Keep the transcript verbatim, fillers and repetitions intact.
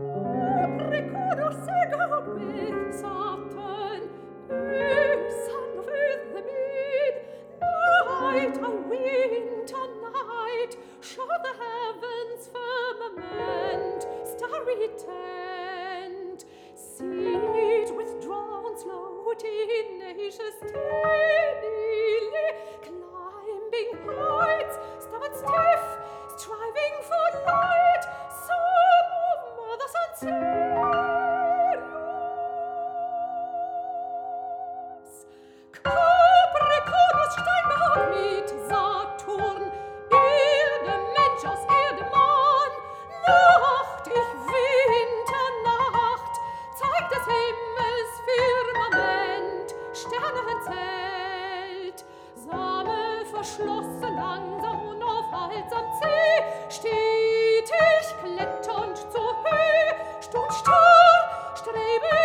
Capricornus Egar with Saturn, you son of earth the mean, night a winter night, show the heavens firmament, starry tent, seed withdrawn slow, tenacious, steadily climbing heights, stubborn stiff, striving for light, son of mothers and Sirius. Capricornus Steinbock mit Saturn, Erde Mensch aus Erde Mann, Nacht ich Winternacht, zeigt des Himmels Firmament, Sterne zählt, Same verschlossen langsam unaufhaltsam zäh, stetig kletternd zur Höhe, stumm starr, strebe